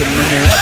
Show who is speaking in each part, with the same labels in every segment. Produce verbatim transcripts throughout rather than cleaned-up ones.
Speaker 1: put them in there.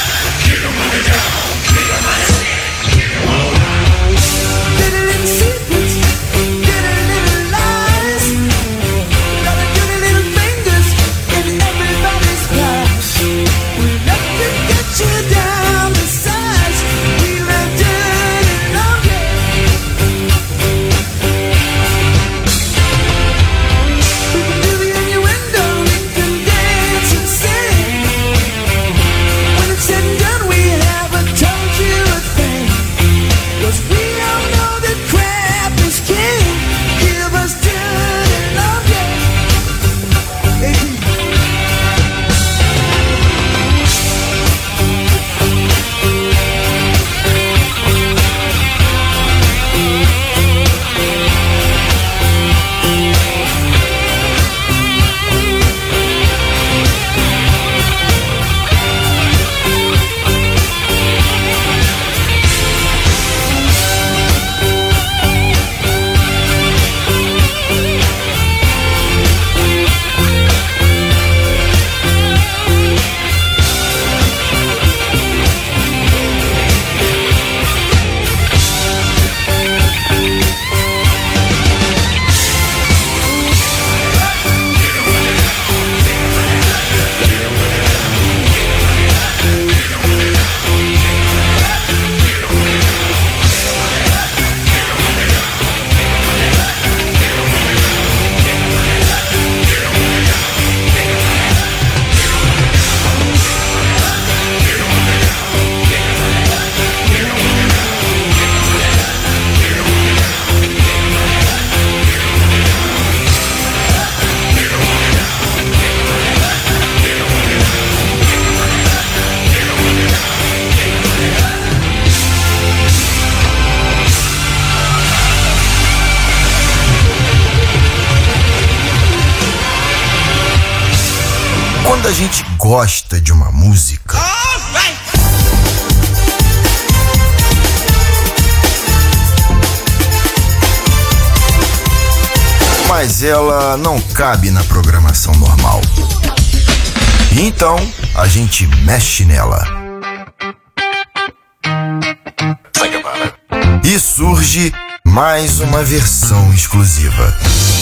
Speaker 2: Quando a gente gosta de uma música, mas ela não cabe na programação normal. Então, a gente mexe nela. E surge mais uma versão exclusiva.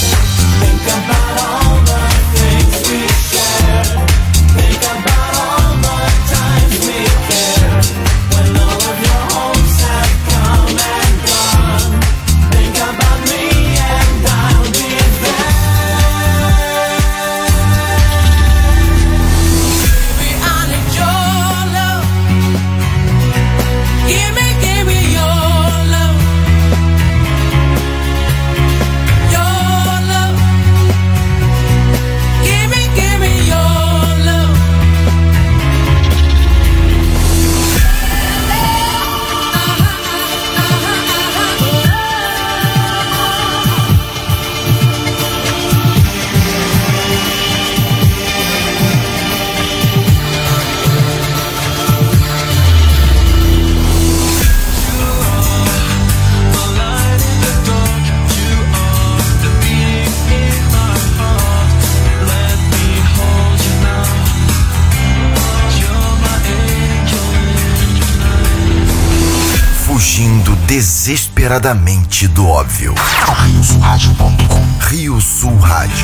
Speaker 2: Fugindo desesperadamente do óbvio. rio sul rádio ponto com. Rio Sul Rádio.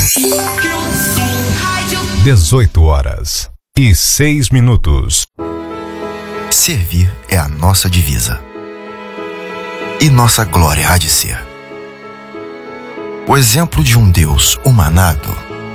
Speaker 3: dezoito horas e seis minutos.
Speaker 2: Servir é a nossa divisa. E nossa glória há de ser. O exemplo de um Deus humanado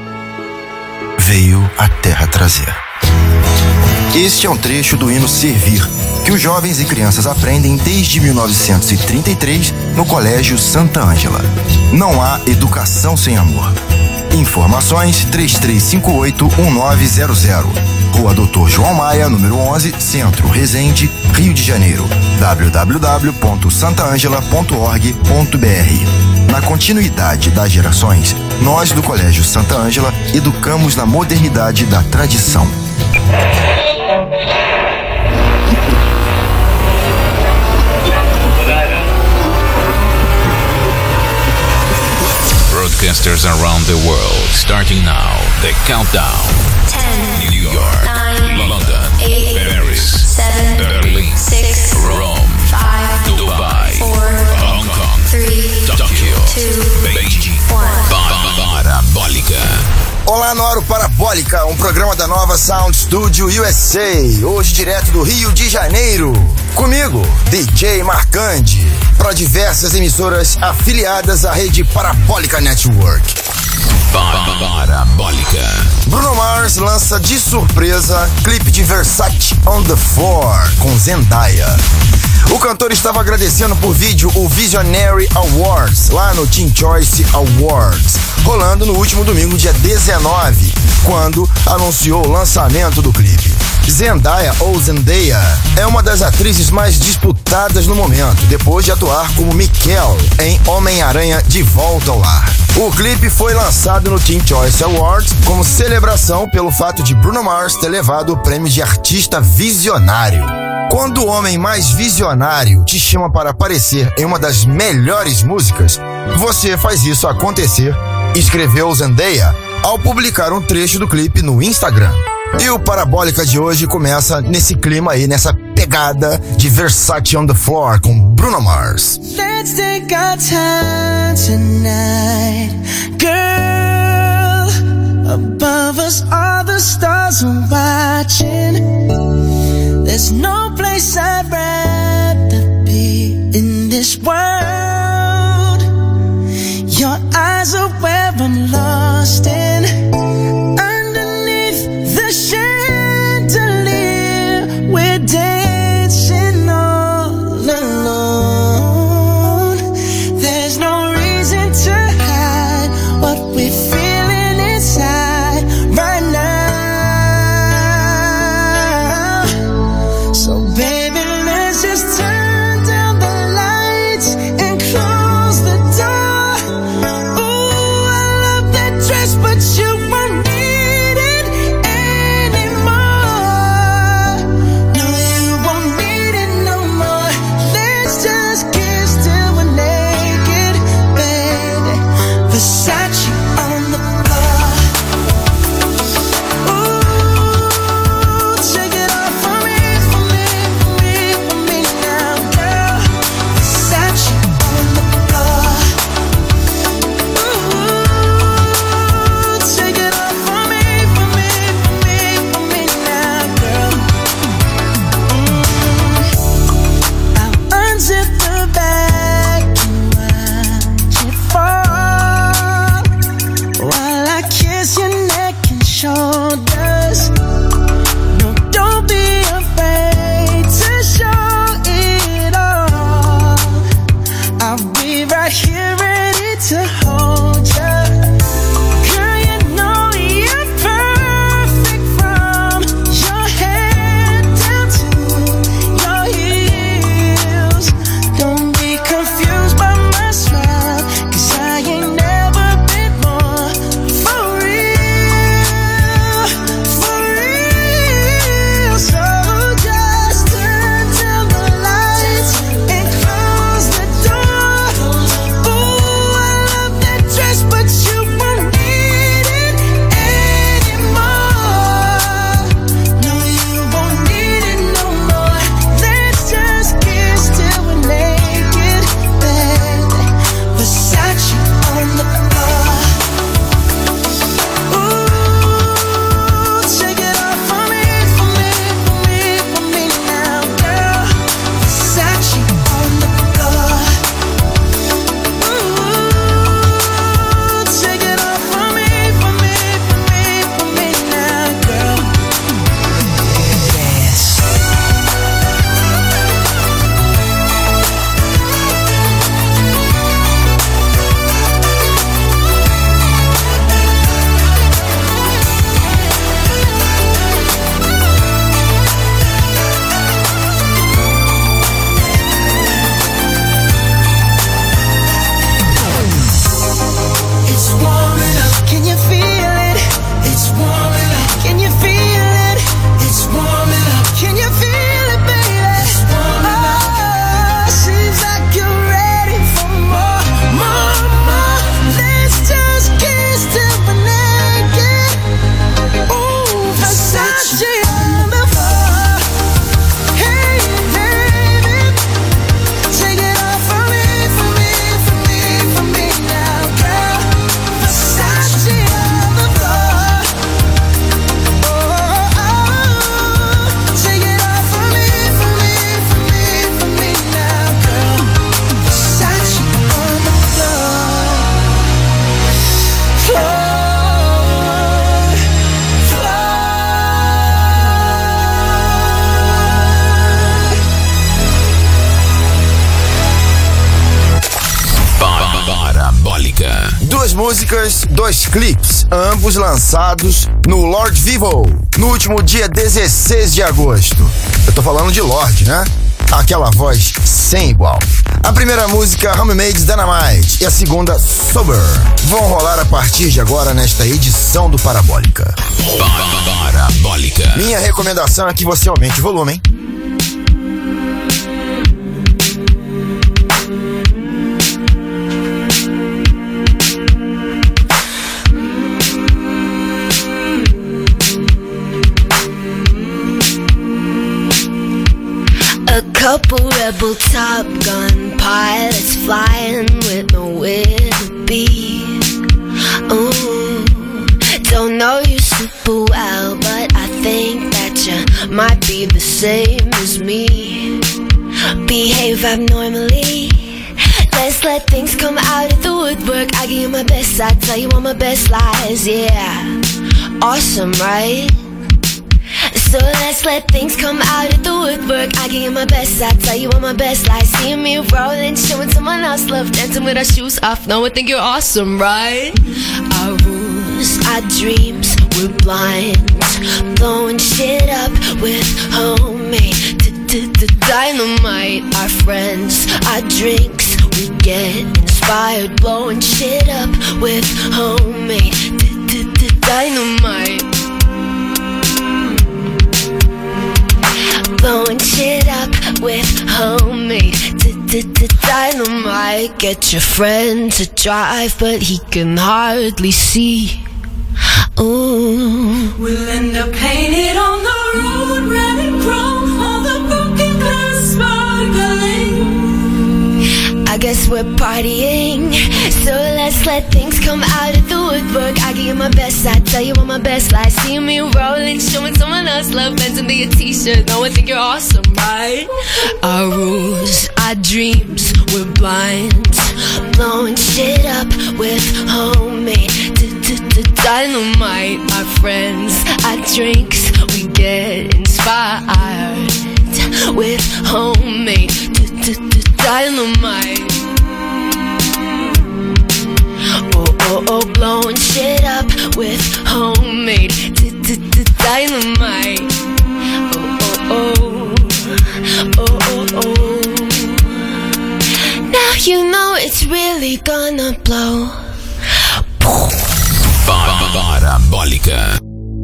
Speaker 2: veio à Terra trazer. Este é um trecho do hino Servir, que os jovens e crianças aprendem desde mil novecentos e trinta e três no Colégio Santa Ângela. Não há educação sem amor. Informações três três cinco oito um nove zero zero. Rua Doutor João Maia, número onze, Centro, Resende, Rio de Janeiro. w w w ponto santa angela ponto org ponto b r. Na continuidade das gerações, nós do Colégio Santa Ângela educamos na modernidade da tradição.
Speaker 4: Broadcasters around the world, starting now, the countdown.
Speaker 5: ten,
Speaker 4: New York,
Speaker 5: nine,
Speaker 4: London,
Speaker 1: seven, Berlin, six, Rome, five, Dubai, four, Hong Kong, three, Tokyo, two, Beijing, one. Parabólica.
Speaker 2: Olá, Noro Parabólica, um programa da Nova Sound Studio U S A, hoje direto do Rio de Janeiro. Comigo, D J Marcandi, para diversas emissoras afiliadas à rede Parabólica Network.
Speaker 1: Parabólica.
Speaker 2: Bruno Mars lança de surpresa clipe de Versace on the Floor com Zendaya. O cantor estava agradecendo por vídeo o Visionary Awards lá no Teen Choice Awards, rolando no último domingo, dia dezenove, quando anunciou o lançamento do clipe. Zendaya, ou Zendaya, é uma das atrizes mais disputadas no momento, depois de atuar como Mikkel em Homem-Aranha de Volta ao Lar. O clipe foi lançado no Teen Choice Awards como celebração pelo fato de Bruno Mars ter levado o prêmio de artista visionário. Quando o homem mais visionário te chama para aparecer em uma das melhores músicas, você faz isso acontecer, escreveu Zendaya ao publicar um trecho do clipe no Instagram. E o Parabólica de hoje começa nesse clima aí, nessa pegada de Versace on the Floor com Bruno Mars.
Speaker 4: Let's take our time tonight, girl. Above us all the stars are watching. There's no place I'd rather be in this world. Your eyes are where I'm lost in. Underneath the chandelier, we're dancing all alone. There's no reason to hide what we're feeling inside right now. So baby, let's just turn down the lights and close the door. Ooh, I love that dress, but you won't need it anymore. No, you won't need it no more. Let's just kiss till we're naked, baby. Versace on the floor. Ooh, take it off for me, for me, for me, for me now, girl. Versace on the floor. Ooh, take it off for me, for me, for me, for me now, girl. I'll unzip the bag and watch it fall.
Speaker 1: Parabólica.
Speaker 2: Duas músicas, dois clipes, ambos lançados no Lord Vivo, no último dia dezesseis de agosto. Eu tô falando de Lord, né? Aquela voz sem igual. A primeira música, Homemade Dynamite, e a segunda, Sober, vão rolar a partir de agora nesta edição do Parabólica.
Speaker 1: Parabólica.
Speaker 2: Minha recomendação é que você aumente o volume, hein?
Speaker 5: A couple rebel Top Gun pilots flying with nowhere to be. Ooh, don't know you super well, but I think that you might be the same as me. Behave abnormally. Let's let things come out of the woodwork. I give you my best, I tell you all my best lies. Yeah, awesome, right? So let's let things come out of the woodwork. I give you my best, I tell you all my best lies. Seeing me rolling, showing someone else love, dancing with our shoes off. No, I think you're awesome, right? Our rules, our dreams, we're blind, blowing shit up with homemade dynamite. Our friends, our drinks, we get inspired, blowing shit up with homemade dynamite. Blowing shit up with homemade dynamite. Get your friend to drive, but he can hardly see. Ooh,
Speaker 6: we'll end up painted on the road, red and chrome, all the broken glass sparkling.
Speaker 5: I guess we're partying, so let's let things come out of the woodwork. I give you my best, I tell you all my best lies. See me rolling, showing someone else love, bends into your t-shirt. No, I think you're awesome, right? Our rules, our dreams, we're blind, blowing shit up with homemade dynamite. Our friends, our drinks, we get inspired with homemade dynamite. Oh, oh, oh, blowing shit up with homemade dynamite. Oh, oh, oh, oh, oh, oh. Now you know it's really gonna blow.
Speaker 1: Parabólica.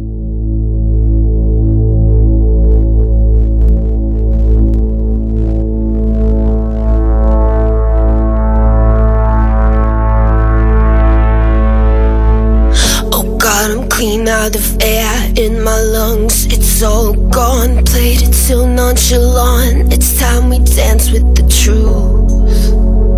Speaker 5: I'm clean out of air in my lungs. It's all gone, played it so nonchalant. It's time we dance with the truth.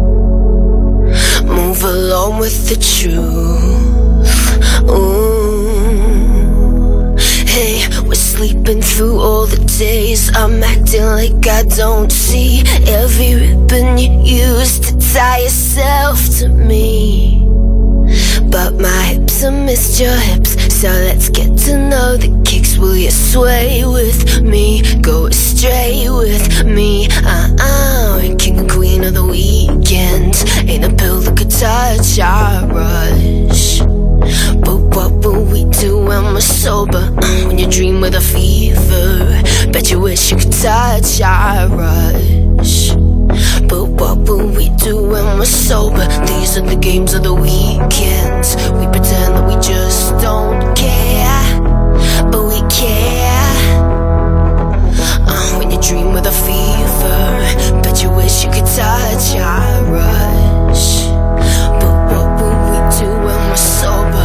Speaker 5: Move along with the truth. Ooh. Hey, we're sleeping through all the days. I'm acting like I don't see every ribbon you used to tie yourself to me. But my hips are missed your hips, so let's get to know the kicks. Will you sway with me? Go astray with me? Uh-uh, king and queen of the weekend. Ain't a pill that could touch our rush. But what will we do when we're sober? Uh, when you dream with a fever, bet you wish you could touch our rush. But what will we do when we're sober? These are the games of the weekends. We pretend that we just don't care, but we care. uh, When you dream with a fever, bet you wish you could touch our rush. But what will we do when we're sober?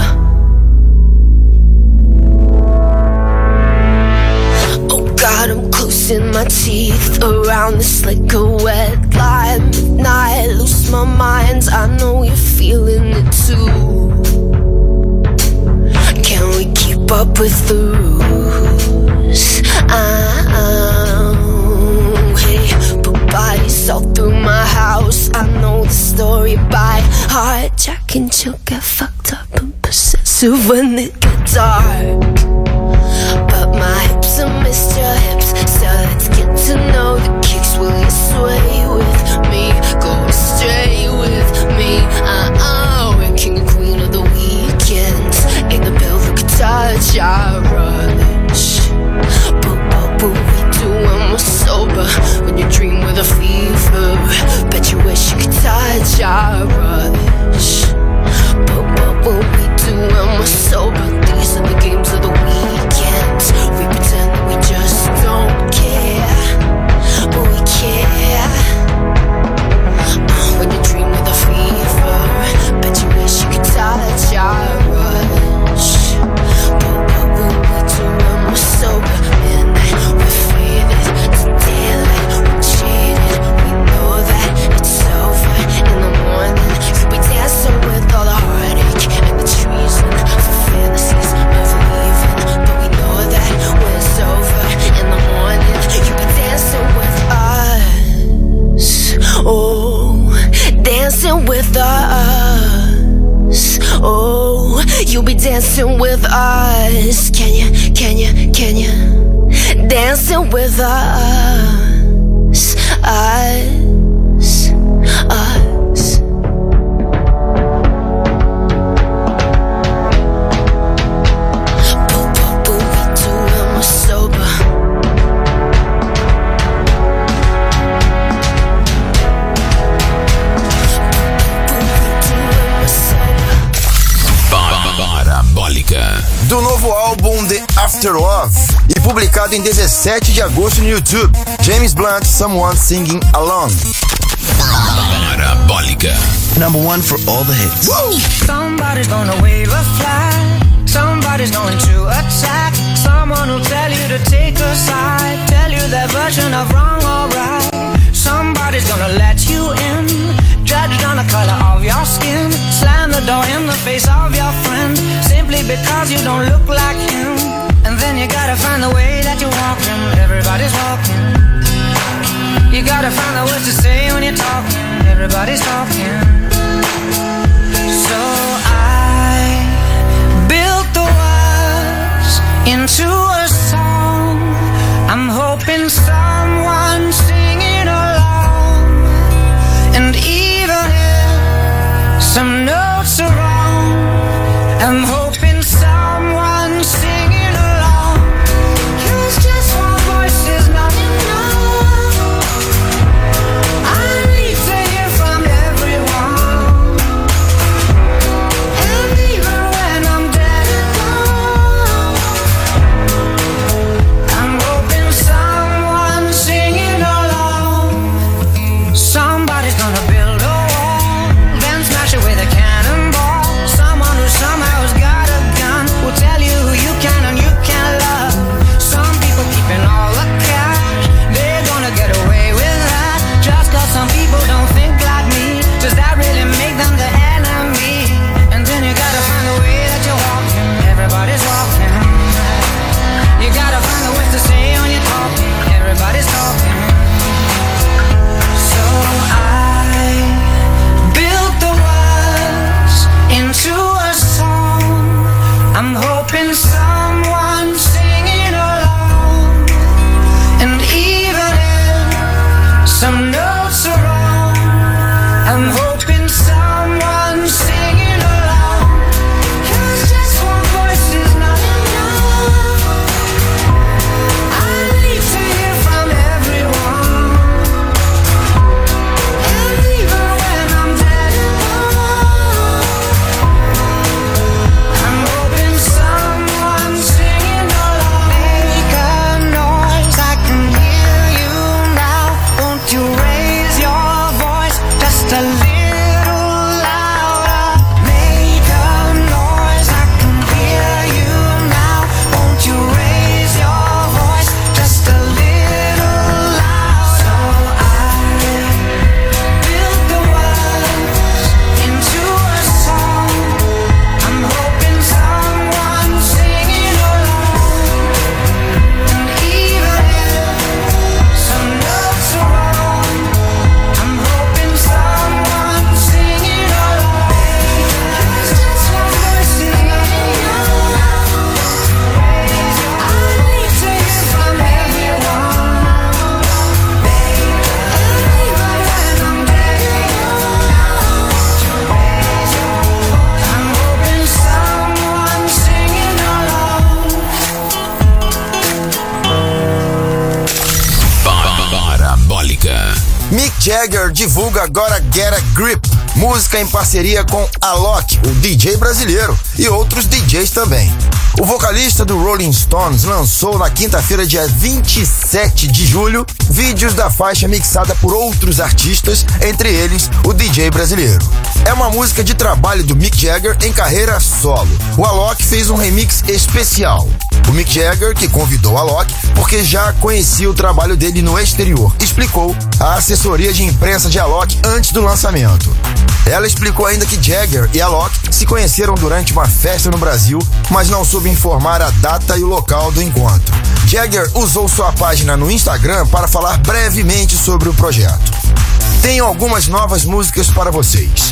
Speaker 5: Oh God, I'm closing my teeth around this like a wet lie. Midnight, lose my mind, I know you're feeling it too. Can we keep up with the rules? Oh, hey, put bodies all through my house. I know the story by heart. Jack and Jill get fucked up and possessive when it gets dark. But my hips are missed your hips, so let's get to know the kicks. Will you sway with me? Go astray with me? Uh-oh. you be dancing with us? Can you, can you, can you? Dancing with us, us, us. Boop, boop, boop, we do when we're sober.
Speaker 1: Parabólica.
Speaker 2: Do novo álbum The After Love e publicado em dezessete de agosto no YouTube, James Blunt, Someone Singing Along.
Speaker 1: Parabólica.
Speaker 7: Number one for all the hits.
Speaker 2: Woo!
Speaker 8: Somebody's gonna wave a flag. Somebody's going to attack. Someone will tell you to take a side. Tell you their version of wrong or right. Somebody's gonna let you in. Judged on the color of your skin. Slam the door in the face of your friend. Simply because you don't look like him. And then you gotta find the way that you're walking. Everybody's walking. You gotta find the words to say when you're talking. Everybody's talking. So I built the words into a song. I'm hoping someone singing along. And even if some notes are wrong, I'm hoping someone singing along. 'Cause just one voice is not enough. I need to hear from everyone. And even when I'm dead and gone, I'm hoping someone singing along. Somebody's gonna build a wall, then smash it with a cannonball. Someone who somehow has got a gun will tell you who you can and you can't love. Some people keeping all the cash, they're gonna get away with that. Just 'cause some people don't think like me, does that really make them the enemy? And then you gotta find the way that you're walking. Everybody's walking. You gotta find the words to say when you're talking. Everybody's talking. So I built the words into a song. I'm hoping someone singing along. And even if some notes are wrong, I'm hoping someone singing along. 'Cause just one voice is not enough. I need to hear from everyone. And even when I'm dead and gone, I'm hoping someone singing along. Make a noise, I can hear you now. Won't you raise your voice just a little louder? Make a noise, I can hear you now. Won't you raise your voice just a little louder? So I built the words into a song. I'm hoping someone singing along. And even if some notes are wrong, I'm hoping someone singing along. 'Cause just one voice is not enough. I need to hear from everyone. And even when I'm dead and gone, I'm hoping someone singing along.
Speaker 1: Parabólica.
Speaker 2: Mick Jagger divulga agora Get a Grip, música em parceria com Alok, o D J brasileiro, e outros D Js também. O vocalista do Rolling Stones lançou na quinta-feira, dia vinte e sete de julho, vídeos da faixa mixada por outros artistas, entre eles o D J brasileiro. É uma música de trabalho do Mick Jagger em carreira solo. O Alok fez um remix especial. O Mick Jagger, que convidou o Alok porque já conhecia o trabalho dele no exterior, explicou a assessoria de imprensa de Alok antes do lançamento. Ela explicou ainda que Jagger e Alok se conheceram durante uma festa no Brasil, mas não soube informar a data e o local do encontro. Jagger usou sua página no Instagram para falar brevemente sobre o projeto. Tenho algumas novas músicas para vocês.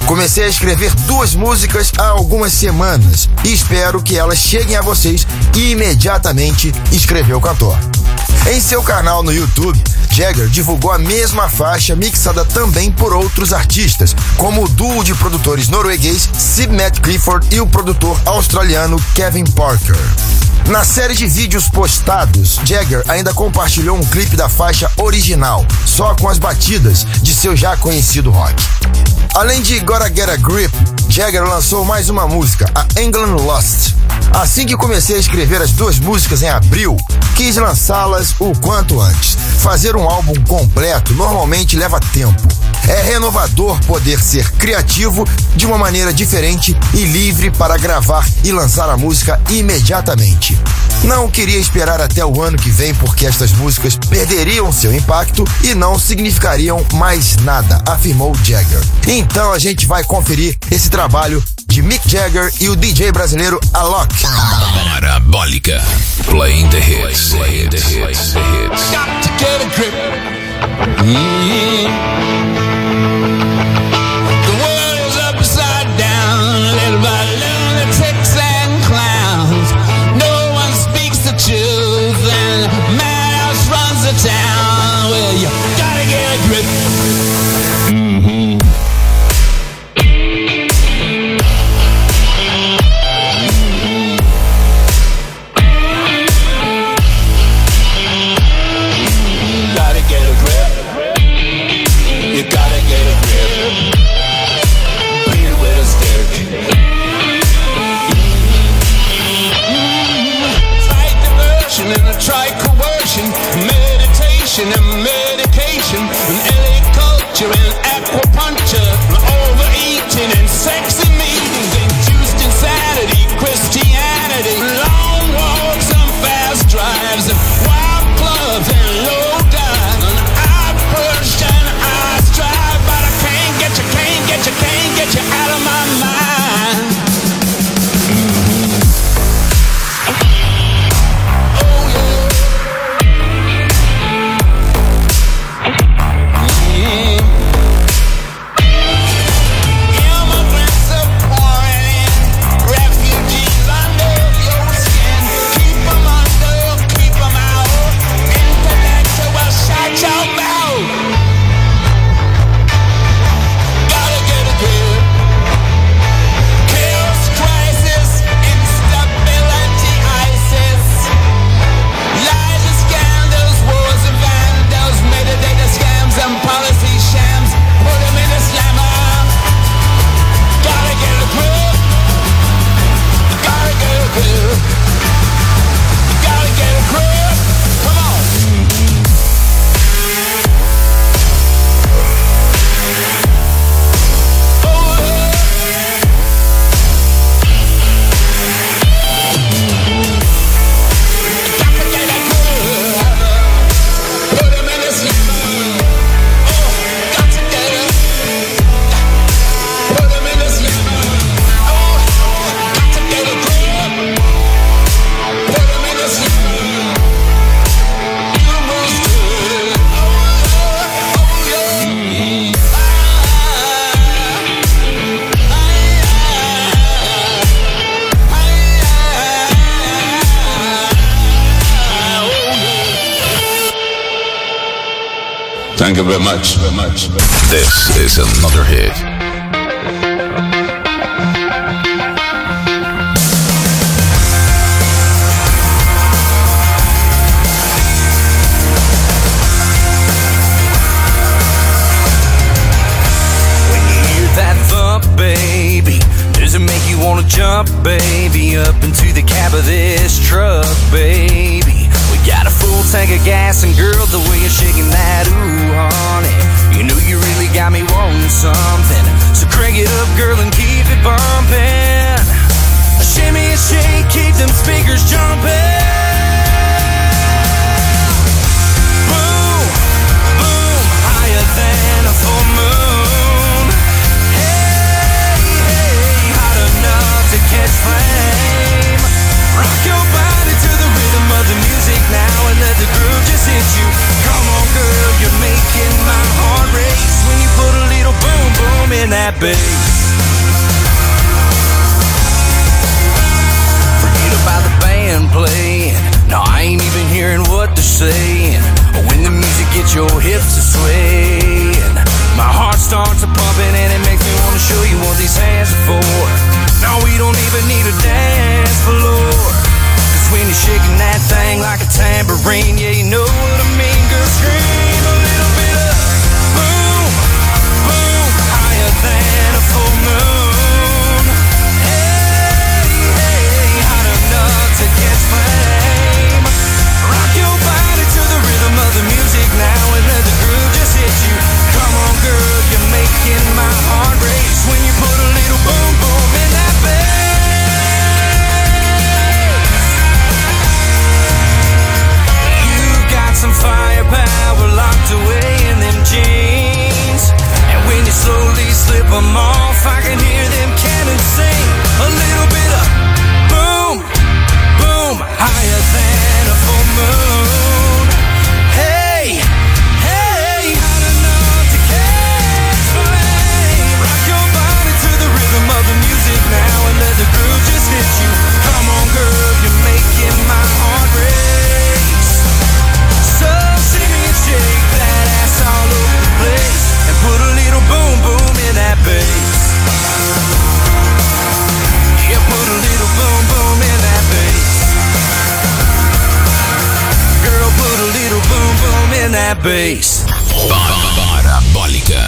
Speaker 2: Comecei a escrever duas músicas há algumas semanas e espero que elas cheguem a vocês imediatamente, escreveu o cantor. Em seu canal no YouTube, Jagger divulgou a mesma faixa mixada também por outros artistas, como o duo de produtores norueguês Sid Matt Clifford e o produtor australiano Kevin Parker. Na série de vídeos postados, Jagger ainda compartilhou um clipe da faixa original, só com as batidas de seu já conhecido rock. Além de Gotta Get a Grip, Jagger lançou mais uma música, a England Lost. Assim que comecei a escrever as duas músicas em abril, quis lançá-las o quanto antes. Fazer um álbum completo normalmente leva tempo. É renovador poder ser criativo de uma maneira diferente e livre para gravar e lançar a música imediatamente. Não queria esperar até o ano que vem porque estas músicas perderiam seu impacto e não significariam mais nada, afirmou Jagger. Então a gente vai conferir esse trabalho de Mick Jagger e o D J brasileiro Alok.
Speaker 1: Parabólica. Playing the hits. Playing the hits. The hits.
Speaker 9: Got to get a grip. Mm-hmm. The world is upside down, led by lunatics and clowns. No one speaks the truth, and madhouse runs the town. Well, you gotta get a grip. Mm-hmm. Try coercion, meditation and medication, and L A culture and aquapuncture, overeating and sexy meetings, induced insanity, Christianity, long walks and fast drives, and wild clubs and low dives, and I push and I strive, but I can't get you, can't get you, can't get you out of my mind.
Speaker 1: Thank you very much, very much. This is another hit.
Speaker 10: When you hear that thump, baby, does it make you wanna jump, baby, up into the cab of this truck, baby? We got a full tank of gas, and girl, the way you're shaking that, ooh, honey, you know you really got me wanting something. So crank it up, girl, and keep it bumping. Shimmy and shake, keep them speakers jumping. Boom, boom, higher than a full moon. Hey, hey, hot enough to catch flame. Rock your body to the rhythm of the music now, and let the groove just hit you. Come on, girl, you're making my heart race when you put a little boom boom in that bass. shaking that thing like a tambourine. Yeah, you know what I mean, girl. Scream a little bit of boom, boom, higher than a full moon. Hey, hey, hot enough to catch flame. Rock your body to the rhythm of the music now and let the groove just hit you. Come on, girl, you're making my heart race when you put a little boom, boom in that bass. Some firepower locked away in them jeans, and when you slowly slip them off, I can hear them cannons sing a little bit of boom, boom, higher than a full moon. Hey, hey, hot enough to catch flame. Rock your body to the rhythm of the music now and let the groove just hit you. Come on, girl, you're making my heart race. So shimmy and shake that ass all over the place and put a little boom boom in that bass. Yeah, put a little boom boom in that bass. Girl, put a little boom boom in that bass.
Speaker 1: Parabólica.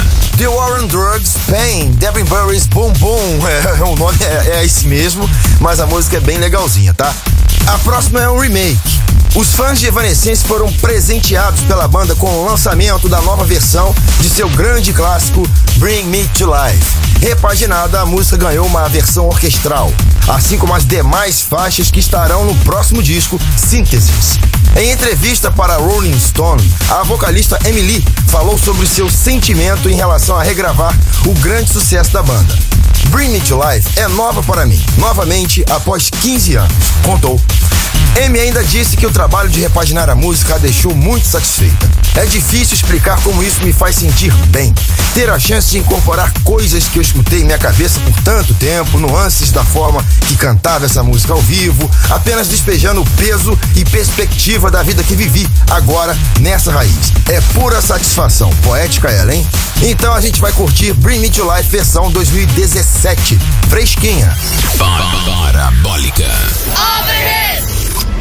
Speaker 2: The War on Drugs, Pain, Devin Burry's Boom Boom. É, o nome é, é esse mesmo, mas a música é bem legalzinha, tá? A próxima é um remake. Os fãs de Evanescence foram presenteados pela banda com o lançamento da nova versão de seu grande clássico Bring Me to Life. Repaginada, a música ganhou uma versão orquestral, assim como as demais faixas que estarão no próximo disco, Synthesis. Em entrevista para Rolling Stone, a vocalista Emily falou sobre seu sentimento em relação a regravar o grande sucesso da banda. Bring Me to Life é nova para mim, novamente após quinze anos, contou. Amy ainda disse que o trabalho de repaginar a música a deixou muito satisfeita. É difícil explicar como isso me faz sentir bem. Ter a chance de incorporar coisas que eu escutei em minha cabeça por tanto tempo, nuances da forma que cantava essa música ao vivo, apenas despejando o peso e perspectiva da vida que vivi agora nessa raiz. É pura satisfação. Poética ela, hein? Então a gente vai curtir Bring Me to Life versão dois mil e dezessete. Fresquinha.
Speaker 1: Parabólica.
Speaker 6: All the hits.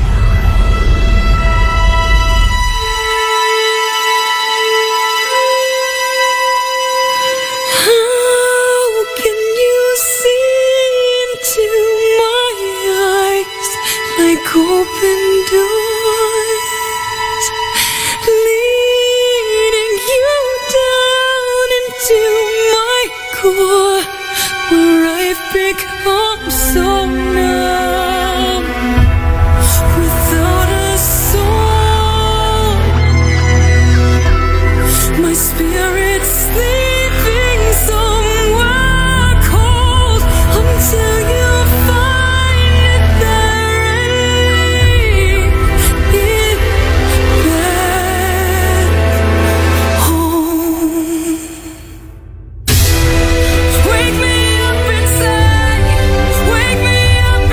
Speaker 11: Like open doors, leading you down into my core, where I've become so numb, without a soul. My spirit's sleeping somewhere cold until you find it there.
Speaker 6: Wake me up inside, wake me up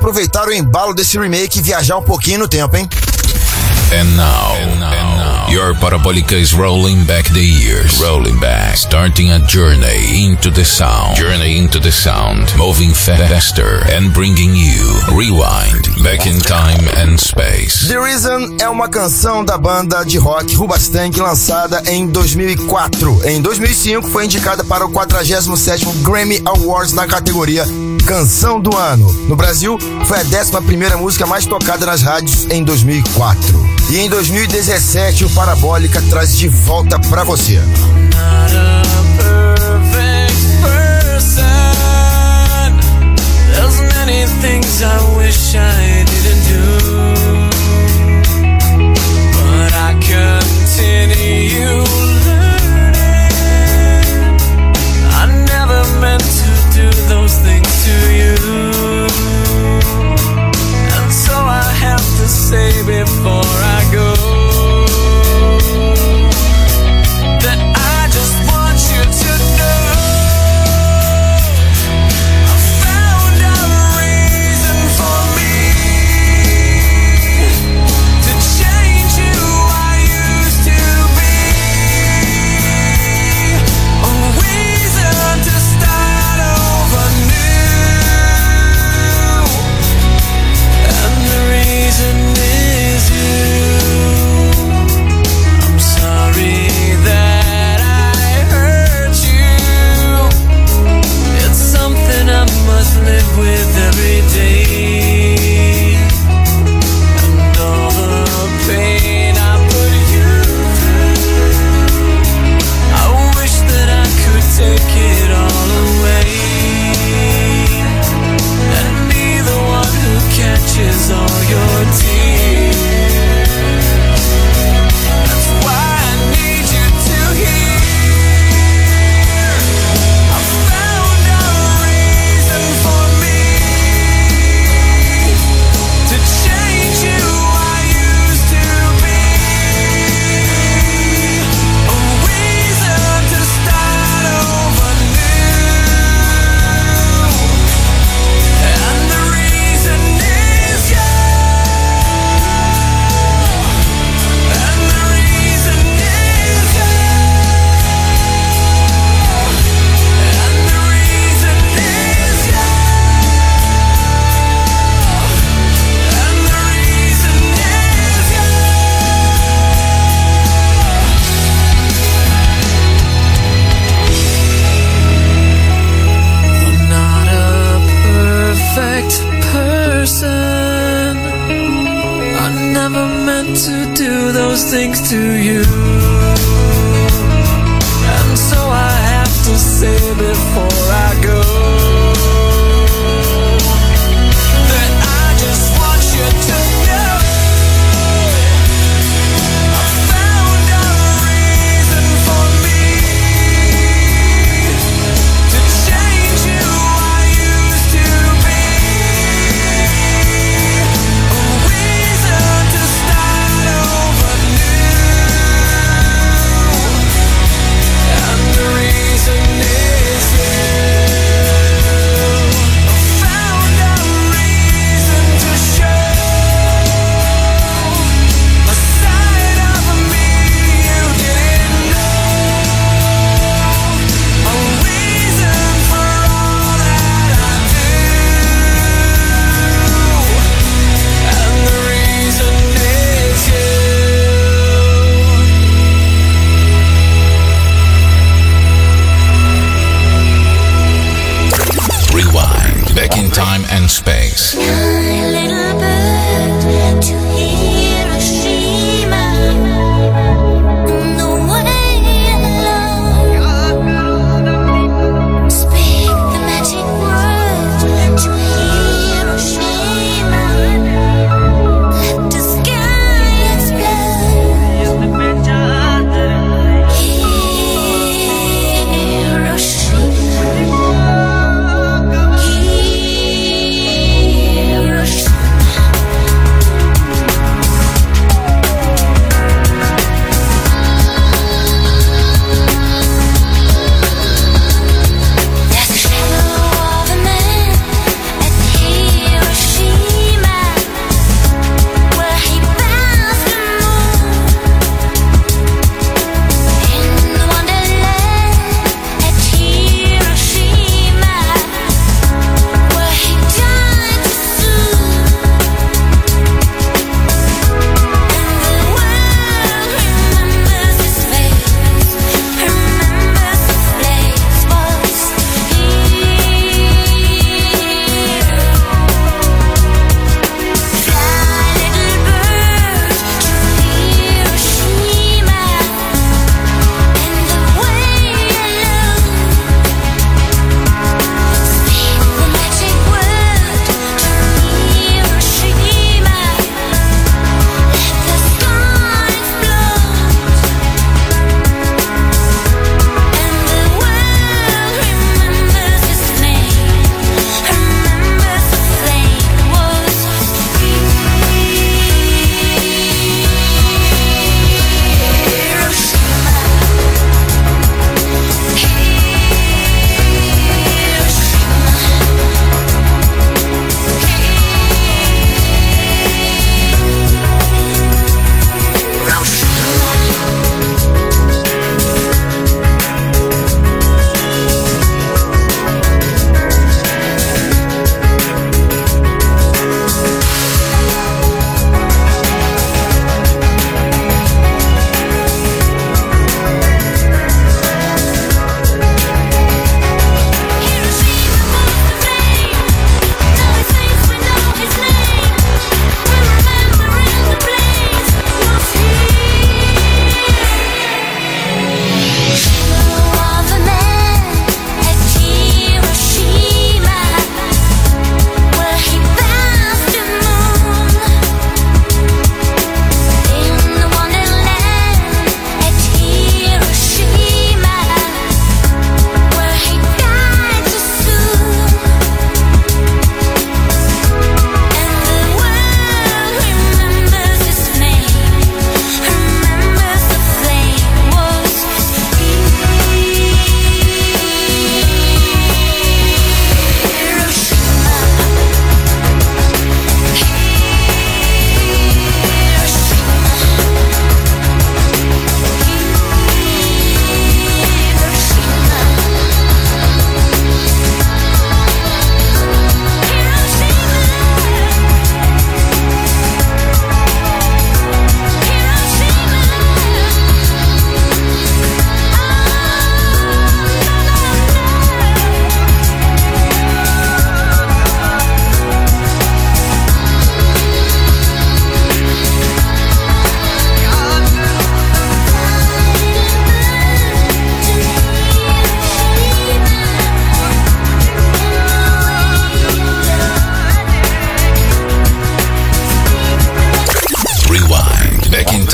Speaker 2: aproveitar o embalo desse remake e viajar um pouquinho no tempo, hein?
Speaker 1: And now, and now, and now, your Parabolica is rolling back the years, rolling back, starting a journey into the sound, journey into the sound, moving faster and bringing you rewind, back in time and space.
Speaker 2: The Reason é uma canção da banda de rock Hoobastank lançada em dois mil e quatro. Em dois mil e cinco foi indicada para o quadragésimo sétimo Grammy Awards na categoria Canção do Ano. No Brasil, foi a décima primeira música mais tocada nas rádios em dois mil e quatro. E em dois mil e dezessete, o Parabólica traz de volta pra você.
Speaker 6: I'm not a perfect person. There's many things I wish I didn't do, but I continue learning. I never meant to do those things to you, and so I have to say before I go that I just want you to know I found a reason for me to change who I used to be, a reason to start over new, and the reason is you. I'm sorry that I hurt you. It's something I must live with every day, and all the pain I put you through, I wish that I could take it all away and be the one who catches all your tears. That's why I need you to hear I found a reason for me to change who I used to be, a reason to start over new, and the reason is you, and the reason is you, and the reason is you, and the reason is you. I'm not a perfect person. I never meant to do those things to you, and so I have to say before I go that I just want you to know I found a reason for me to change who I used to be, a reason to start over new, and the reason is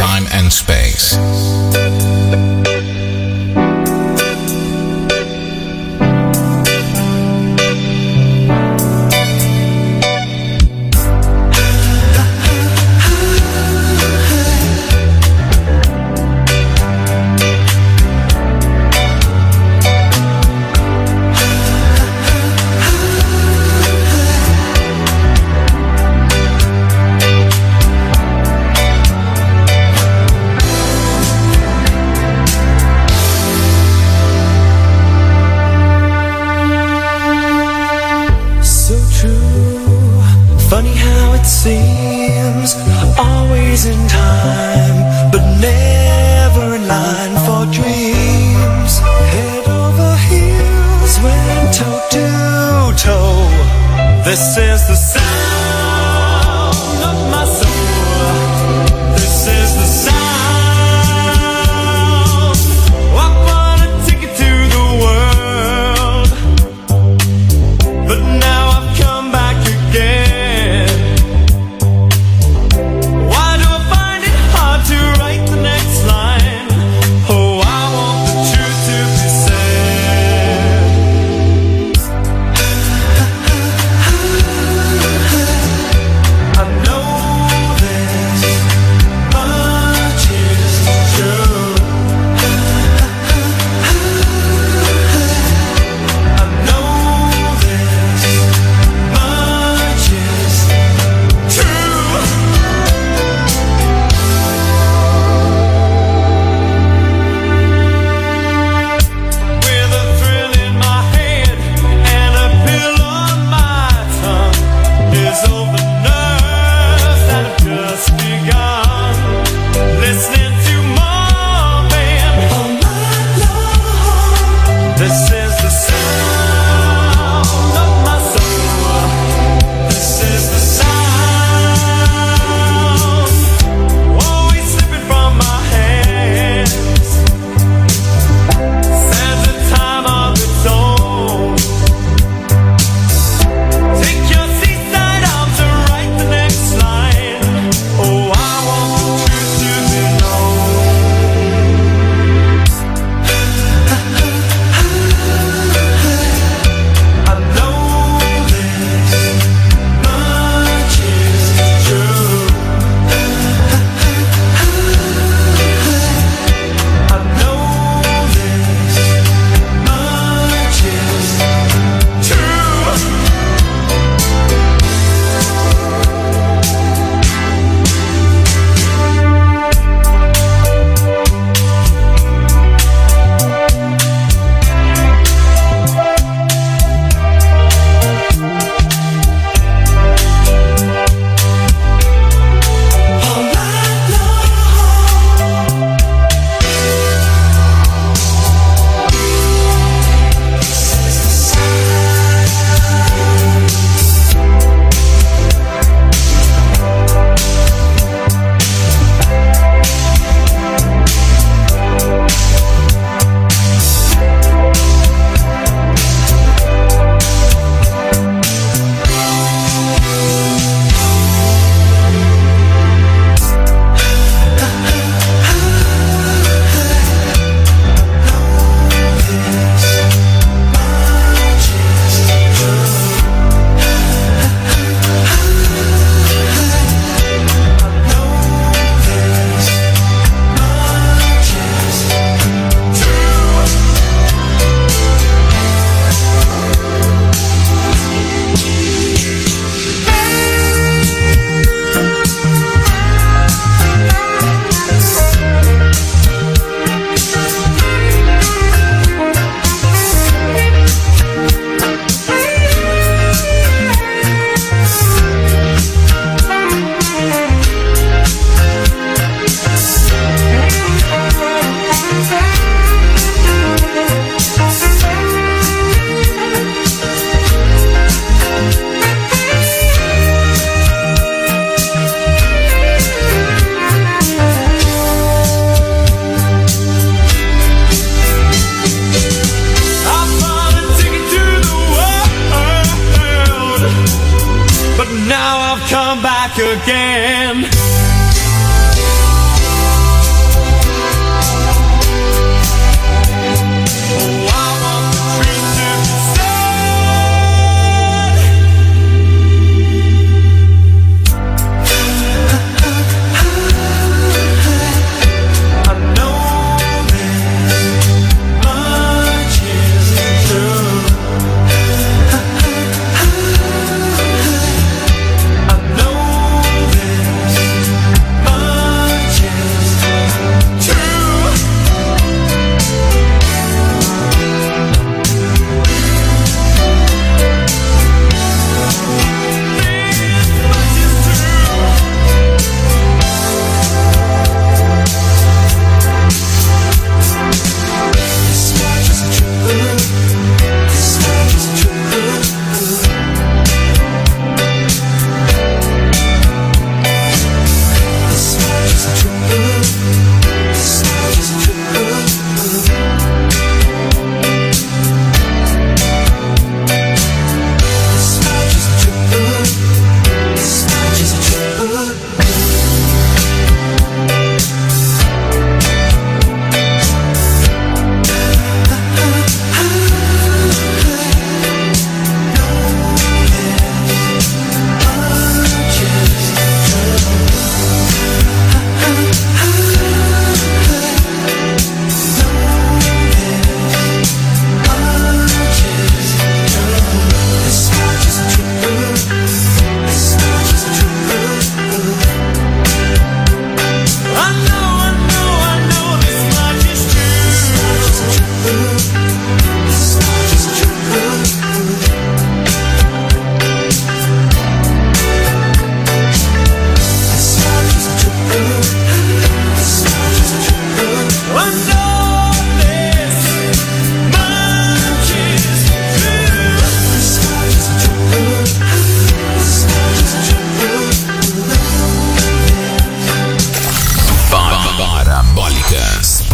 Speaker 1: time and space.
Speaker 6: Seems always in time, but never in line for dreams. Head over heels, went toe to toe. This is the sound of my soul. This is the sound. I wanna take it to the world, but now I've come back again.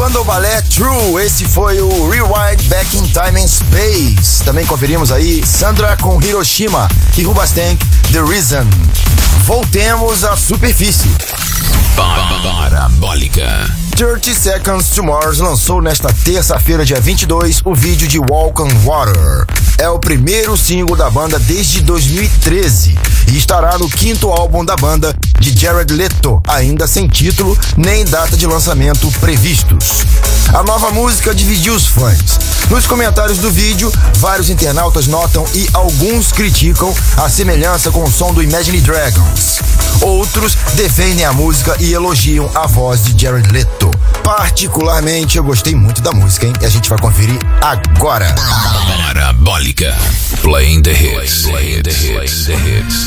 Speaker 2: banda O Balé True, esse foi o Rewind Back in Time and Space. Também conferimos aí Sandra com Hiroshima e Rubastank, The Reason. Voltemos à superfície.
Speaker 1: Parabólica.
Speaker 2: thirty Seconds to Mars lançou nesta terça-feira, dia vinte e dois, o vídeo de Walk on Water. É o primeiro single da banda desde dois mil e treze e estará no quinto álbum da banda de Jared Leto, ainda sem título nem data de lançamento previstos. A nova música dividiu os fãs. Nos comentários do vídeo, vários internautas notam e alguns criticam a semelhança com o som do Imagine Dragons. Outros defendem a música e elogiam a voz de Jared Leto. Particularmente, eu gostei muito da música, hein? E a gente vai conferir agora.
Speaker 1: Parabólica. Playing the hits. Playing the hits. The hits.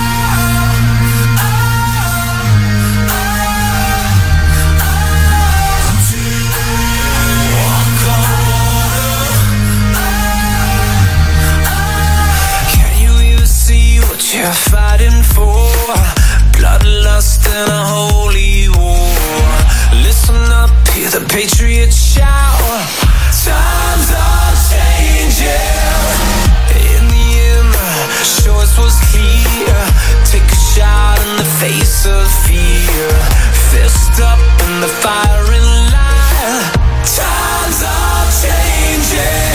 Speaker 6: You're fighting for bloodlust and a holy war. Listen up, hear the patriots shout. Times are changing. In the end, the choice was clear. Take a shot in the face of fear. Fist up in the firing line. Times are changing.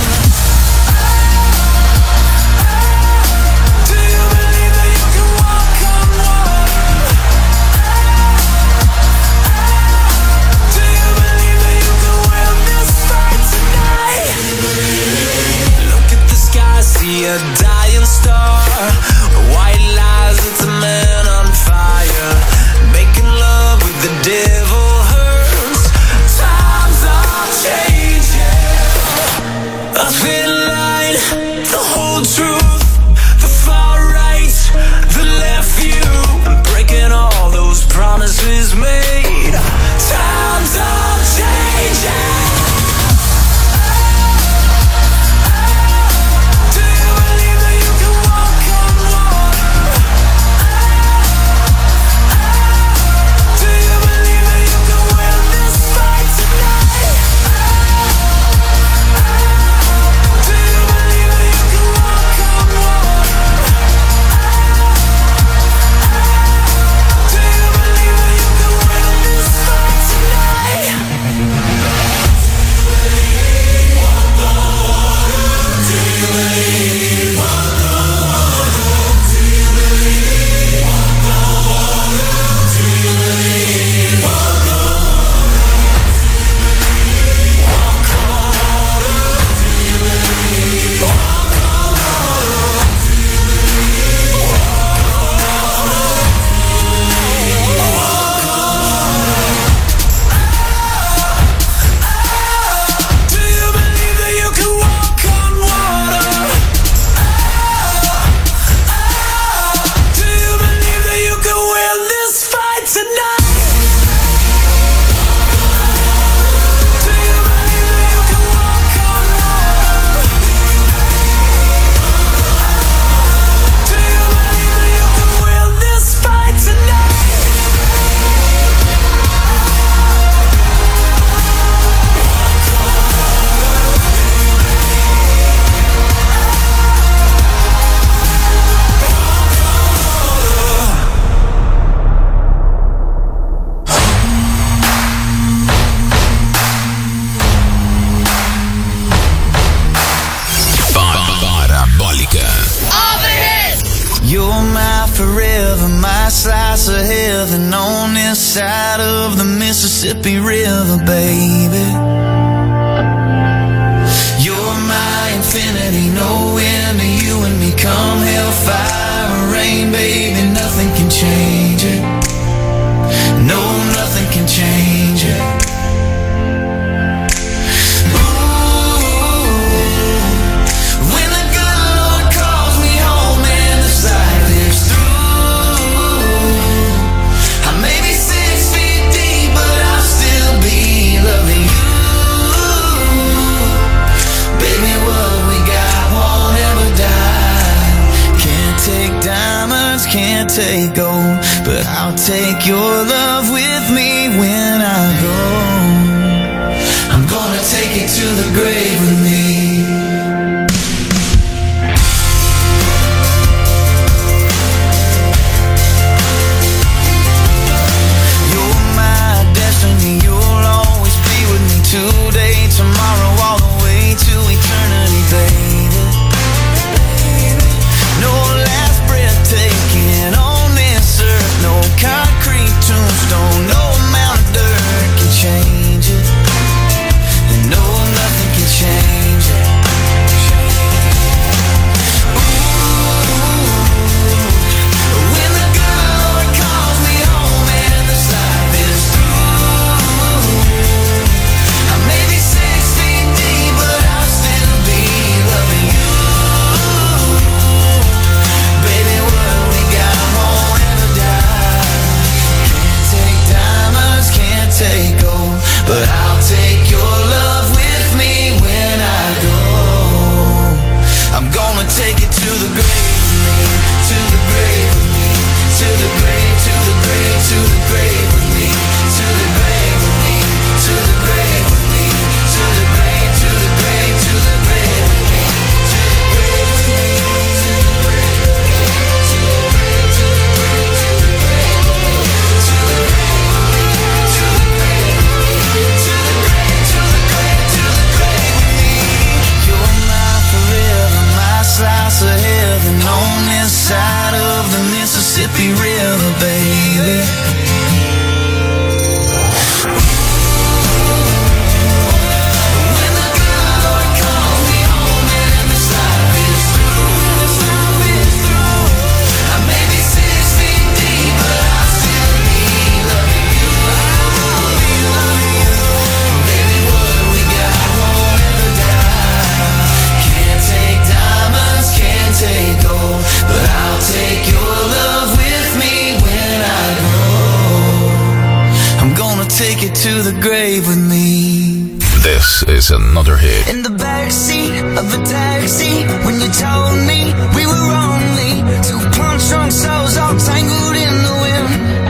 Speaker 6: A dying star, white lies, it's a man on fire. Making love with the devil hurts. Times are changing. A thin line, the whole truth, the far right, the left view, and breaking all those promises made. Times are changing.
Speaker 12: Side of the Mississippi River, baby. You're my infinity, no end to you and me. Come hellfire or rain, baby, nothing can change it. No, nothing can change it. Can't take gold. take it to the grave with me.
Speaker 1: This is another hit.
Speaker 12: In the backseat of a taxi, when you told me we were only two punch drunk souls all tangled in the wind.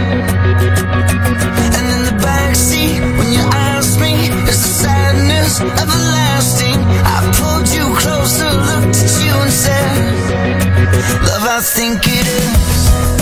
Speaker 12: And in the backseat, when you asked me, is the sadness everlasting? I pulled you closer, looked at you and said, love, I think it is.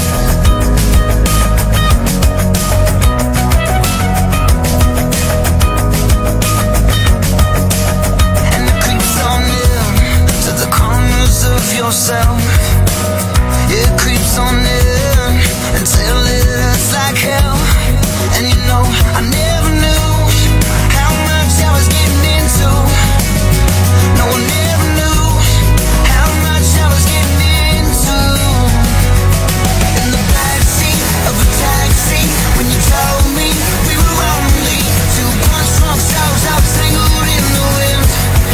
Speaker 12: Of yourself, it creeps on in until it hurts like hell. And you know I never knew how much I was getting into. No, I never knew how much I was getting into. In the backseat of a taxi, when you told me we were only two punch drunk souls out tangled in the wind.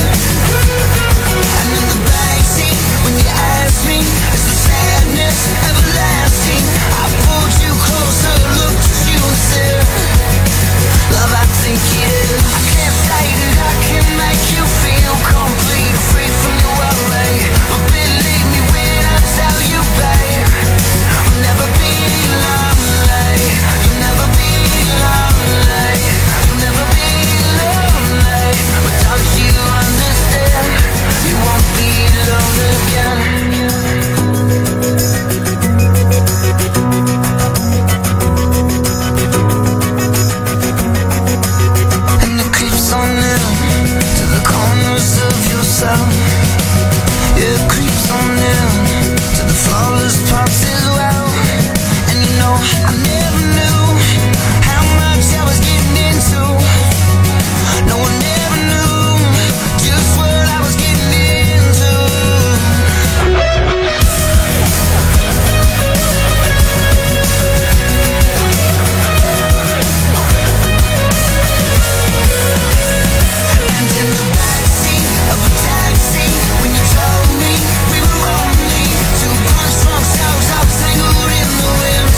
Speaker 12: And in the backseat, when you asked me, is the sadness everlasting? I pulled you closer, looked at you and said, love, I think it is. I can't say that I can make you feel complete, free from your worry, but believe me when I tell you, babe, I'll never be lonely. You'll never be lonely. You'll never be lonely. But don't you understand? You won't be alone again. And it creeps on in to the corners of yourself. Yeah, it creeps on in to the flawless parts as well. And you know I never knew how much I was getting into. No one ever knew just what I was getting into. And in the backseat of a taxi, when you told me we were only two punch drunk souls out tangled in the wind.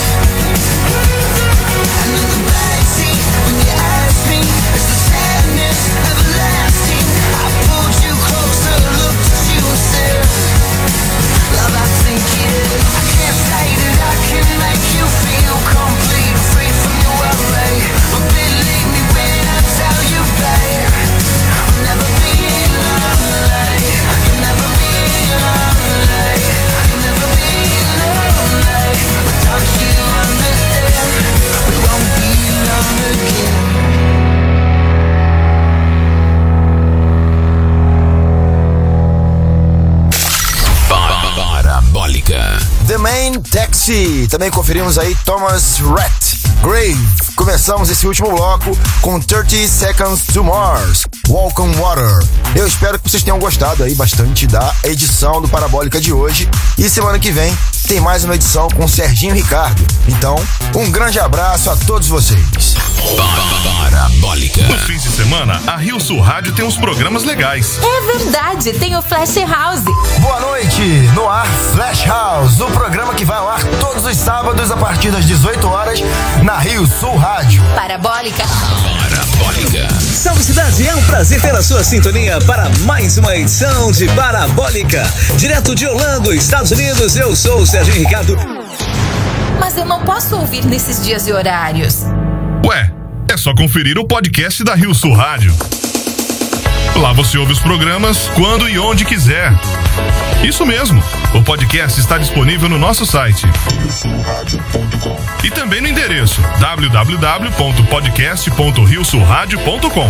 Speaker 12: And in the backseat, when you asked me, is the sadness everlasting? I pulled you closer, looked at you and said, love, I think it is. I can't say that I can make you feel complete, free from your worry, but believe me when I tell you, babe, I'll never be lonely. You'll never be lonely. You'll never be lonely. But don't you understand? We won't be alone again.
Speaker 1: Parabólica.
Speaker 2: The Main Taxi. Também conferimos aí Thomas Rhett, Grave. Começamos esse último bloco com thirty Seconds to Mars, Walk on Water. Eu espero que vocês tenham gostado aí bastante da edição do Parabólica de hoje. E semana que vem tem mais uma edição com Serginho Ricardo. Então, um grande abraço a todos vocês.
Speaker 1: Parabólica.
Speaker 13: Nos fins de semana, a Rio Sul Rádio tem uns programas legais.
Speaker 14: É verdade, tem o Flash House.
Speaker 2: Boa noite, no ar Flash House, o programa que vai ao ar todos os sábados a partir das dezoito horas na Rio Sul Rádio.
Speaker 14: Parabólica.
Speaker 1: Parabólica.
Speaker 15: Salve cidade, é um prazer ter a sua sintonia para mais uma edição de Parabólica. Direto de Orlando, Estados Unidos, eu sou o Serginho Ricardo.
Speaker 14: Mas eu não posso ouvir nesses dias e horários.
Speaker 13: Ué, é só conferir o podcast da Rio Sul Rádio. Lá você ouve os programas quando e onde quiser. Isso mesmo, o podcast está disponível no nosso site. E também no endereço w w w ponto podcast ponto rio sul rádio ponto com.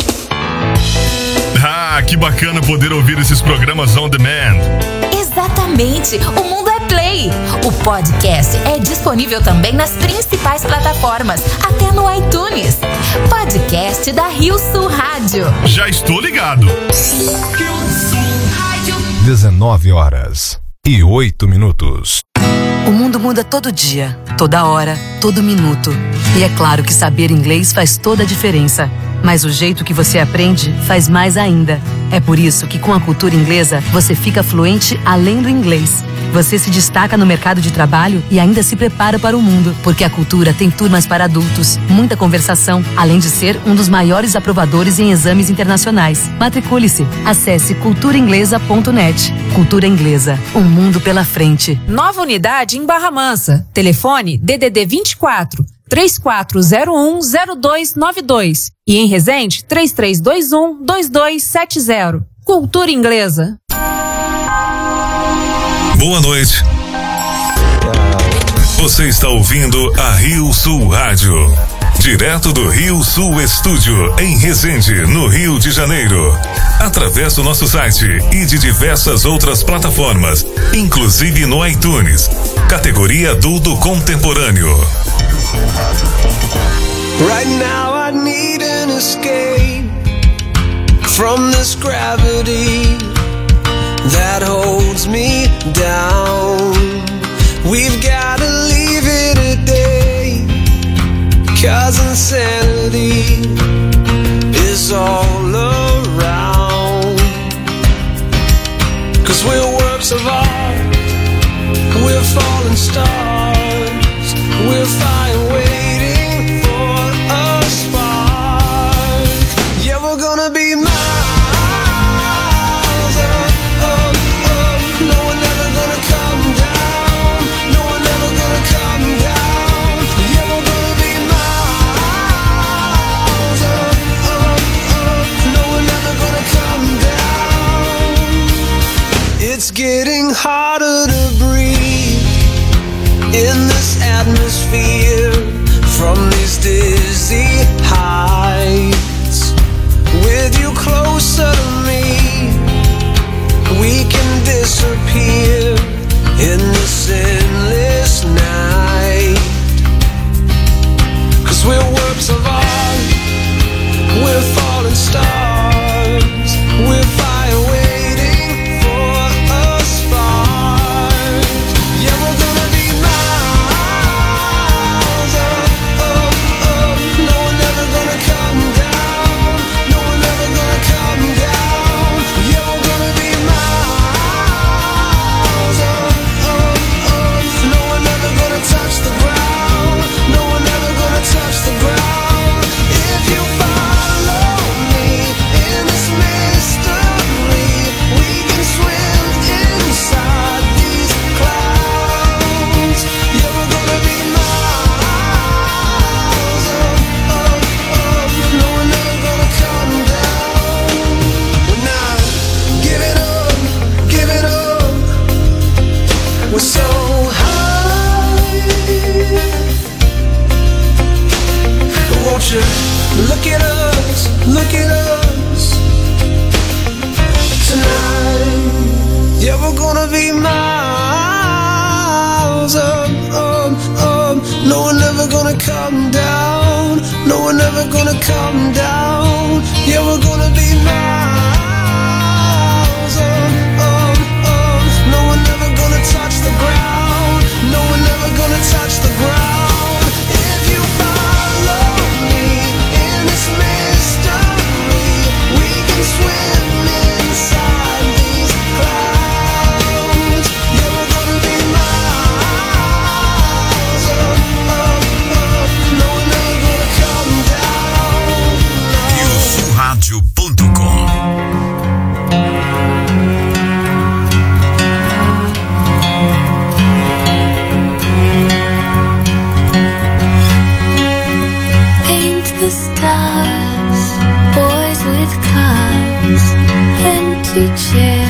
Speaker 13: Ah, que bacana poder ouvir esses programas on demand.
Speaker 14: Exatamente, o mundo é play. O podcast é disponível também nas principais plataformas, até no iTunes. Podcast da Rio Sul Rádio.
Speaker 13: Já estou ligado.
Speaker 3: dezenove horas e oito minutos.
Speaker 16: O mundo muda todo dia, toda hora, todo minuto. E é claro que saber inglês faz toda a diferença. Mas o jeito que você aprende faz mais ainda. É por isso que com a Cultura Inglesa você fica fluente além do inglês. Você se destaca no mercado de trabalho e ainda se prepara para o mundo, porque a Cultura tem turmas para adultos, muita conversação, além de ser um dos maiores aprovadores em exames internacionais. Matricule-se. Acesse cultura inglesa ponto net. Cultura Inglesa, um mundo pela frente.
Speaker 17: Nova unidade em Barra Mansa. Telefone D D D vinte e quatro, três quatro zero um, zero dois nove dois. E em Resende, três três dois um, dois dois sete zero. Cultura Inglesa.
Speaker 3: Boa noite. Você está ouvindo a Rio Sul Rádio. Direto do Rio Sul Estúdio, em Resende, no Rio de Janeiro. Através do nosso site e de diversas outras plataformas, inclusive no iTunes. Categoria Adulto Contemporâneo.
Speaker 6: Right now I need an escape from this gravity that holds me down. We've gotta leave it a day, 'cause insanity is all around. 'Cause we're works of art, we're falling stars, we're fire waiting for a spark. Yeah, we're gonna be miles up, up, up. No one ever gonna come down, no one ever gonna come down. Yeah, we're gonna be miles up, up, up. No one ever gonna come down. It's getting harder to breathe in this atmosphere from these dizzy heights. With you closer to me, we can disappear in this endless night. 'Cause we're works of art, we're falling stars, we're fire waiting for a spark. Yeah, we're gonna be miles up, up, up. No one ever gonna come down, no one ever gonna come down. Yeah, we're gonna be miles up, up, up. No one ever gonna touch the ground, no one ever gonna touch the ground. If you follow me in this mystery, we can swim inside these clouds. Yeah, we're gonna be miles up, up, up. No one ever gonna come down. We're not giving up, giving up. We're so high. Won't you look at us, look at us tonight? Yeah, we're gonna be miles up, up, up. No one ever gonna come down, no one ever gonna come down. Yeah, we're gonna be miles up, up, up. No one ever gonna touch the ground, no one ever gonna touch the ground. If you follow me in this mystery, we can swim inside these clouds. Yeah, we're gonna be miles up, up, up. No one ever gonna come down.
Speaker 3: rio sul rádio ponto com.
Speaker 11: Paint the stars, boys with cars, empty chairs.